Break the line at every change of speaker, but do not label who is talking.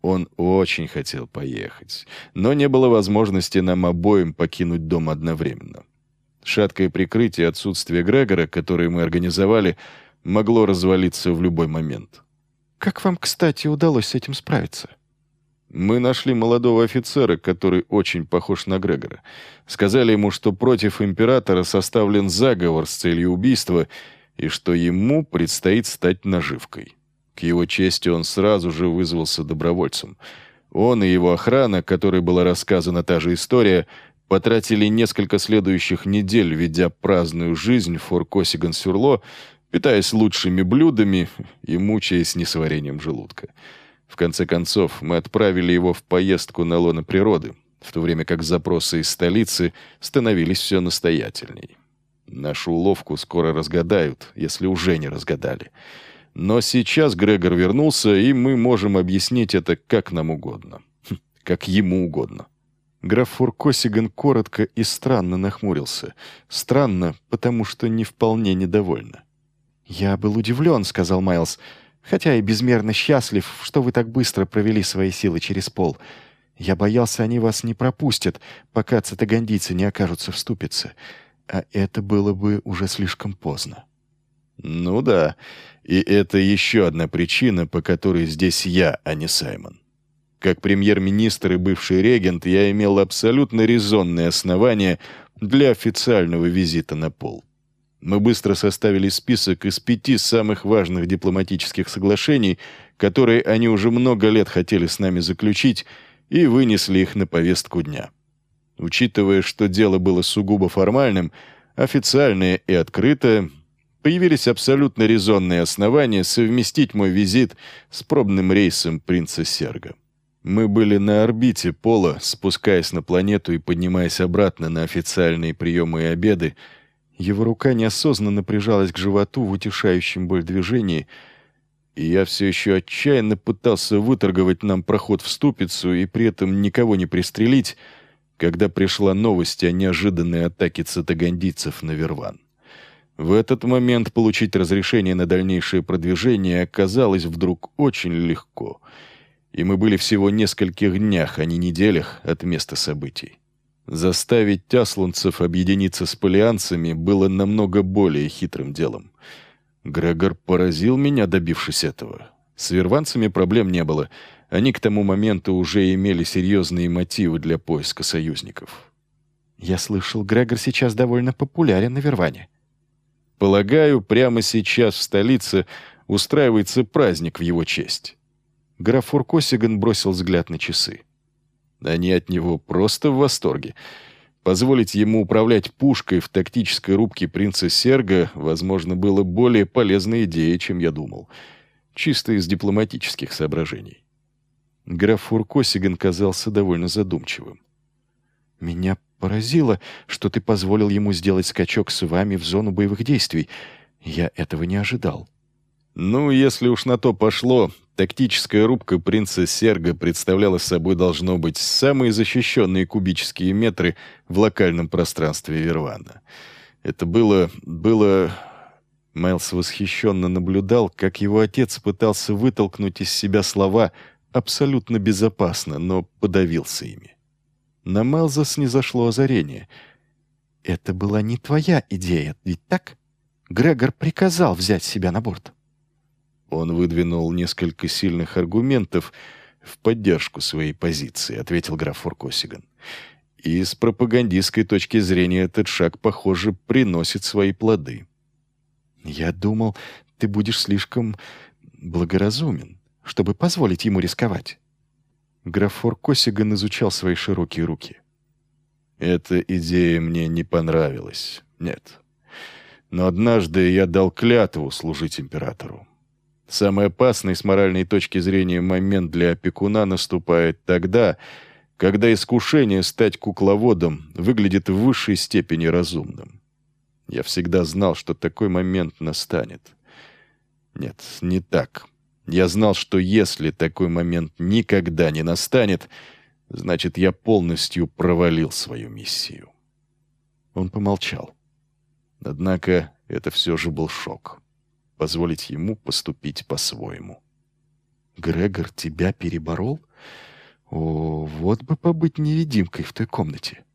Он очень хотел поехать, но не было возможности нам обоим покинуть дом одновременно. Шаткое прикрытие и отсутствие Грегора, которое мы организовали, могло развалиться в любой момент.
Как вам, кстати, удалось с этим справиться?
Мы нашли молодого офицера, который очень похож на Грегора. Сказали ему, что против императора составлен заговор с целью убийства и что ему предстоит стать наживкой. К его чести он сразу же вызвался добровольцем. Он и его охрана, которой была рассказана та же история, потратили несколько следующих недель, ведя праздную жизнь в Фор-Косиган-Сюрло, питаясь лучшими блюдами и мучаясь несварением желудка. В конце концов, мы отправили его в поездку на лоно природы, в то время как запросы из столицы становились все настоятельней. Нашу уловку скоро разгадают, если уже не разгадали. Но сейчас Грегор вернулся, и мы можем объяснить это как нам угодно. Как ему угодно.
Граф Фор-Косиган коротко и странно нахмурился. Странно, потому что не вполне недовольно. «Я был удивлен», — сказал Майлз, «хотя и безмерно счастлив, что вы так быстро провели свои силы через пол. Я боялся, они вас не пропустят, пока цитагандийцы не окажутся в ступице. А это было бы уже слишком поздно».
Ну да, и это еще одна причина, по которой здесь я, а не Саймон. Как премьер-министр и бывший регент я имел абсолютно резонные основания для официального визита на пол. Мы быстро составили список из 5 самых важных дипломатических соглашений, которые они уже много лет хотели с нами заключить, и вынесли их на повестку дня. Учитывая, что дело было сугубо формальным, официальное и открытое, появились абсолютно резонные основания совместить мой визит с пробным рейсом принца Серга. Мы были на орбите Пола, спускаясь на планету и поднимаясь обратно на официальные приемы и обеды.
Его рука неосознанно прижалась к животу в утешающем боль движении,
и я все еще отчаянно пытался выторговать нам проход в ступицу и при этом никого не пристрелить, когда пришла новость о неожиданной атаке цитагандийцев на Верван. В этот момент получить разрешение на дальнейшее продвижение оказалось вдруг очень легко, и мы были всего в нескольких днях, а не неделях от места событий. Заставить аслунцев объединиться с полианцами было намного более хитрым делом. Грегор поразил меня, добившись этого. С верванцами проблем не было. Они к тому моменту уже имели серьезные мотивы для поиска союзников.
«Я слышал, Грегор сейчас довольно популярен на Верване».
Полагаю, прямо сейчас в столице устраивается праздник в его честь.
Граф Фор-Косиган бросил взгляд на часы.
Они от него просто в восторге. Позволить ему управлять пушкой в тактической рубке принца Серга, возможно, было более полезной идеей, чем я думал. Чисто из дипломатических соображений.
Граф Фор-Косиган казался довольно задумчивым. «Меня поразило, что ты позволил ему сделать скачок с вами в зону боевых действий. Я этого не ожидал».
Ну, если уж на то пошло, тактическая рубка принца Серга представляла собой, должно быть, самые защищенные кубические метры в локальном пространстве Вервана. Это было...
Майлз восхищенно наблюдал, как его отец пытался вытолкнуть из себя слова «абсолютно безопасно», но подавился ими. На Майлза снизошло озарение. «Это была не твоя идея, ведь так? Грегор приказал взять себя на борт».
«Он выдвинул несколько сильных аргументов в поддержку своей позиции», — ответил граф Фор-Косиган. «И с пропагандистской точки зрения этот шаг, похоже, приносит свои плоды».
«Я думал, ты будешь слишком благоразумен, чтобы позволить ему рисковать». Граф Фор-Косиган изучал свои широкие руки.
«Эта идея мне не понравилась, нет. Но однажды я дал клятву служить императору. Самый опасный с моральной точки зрения момент для опекуна наступает тогда, когда искушение стать кукловодом выглядит в высшей степени разумным. Я всегда знал, что такой момент настанет. Нет, не так. Я знал, что если такой момент никогда не настанет, значит, я полностью провалил свою миссию».
Он помолчал.
Однако это все же был шок. Позволить ему поступить по-своему.
«Грегор тебя переборол?» О, вот бы побыть невидимкой в той комнате.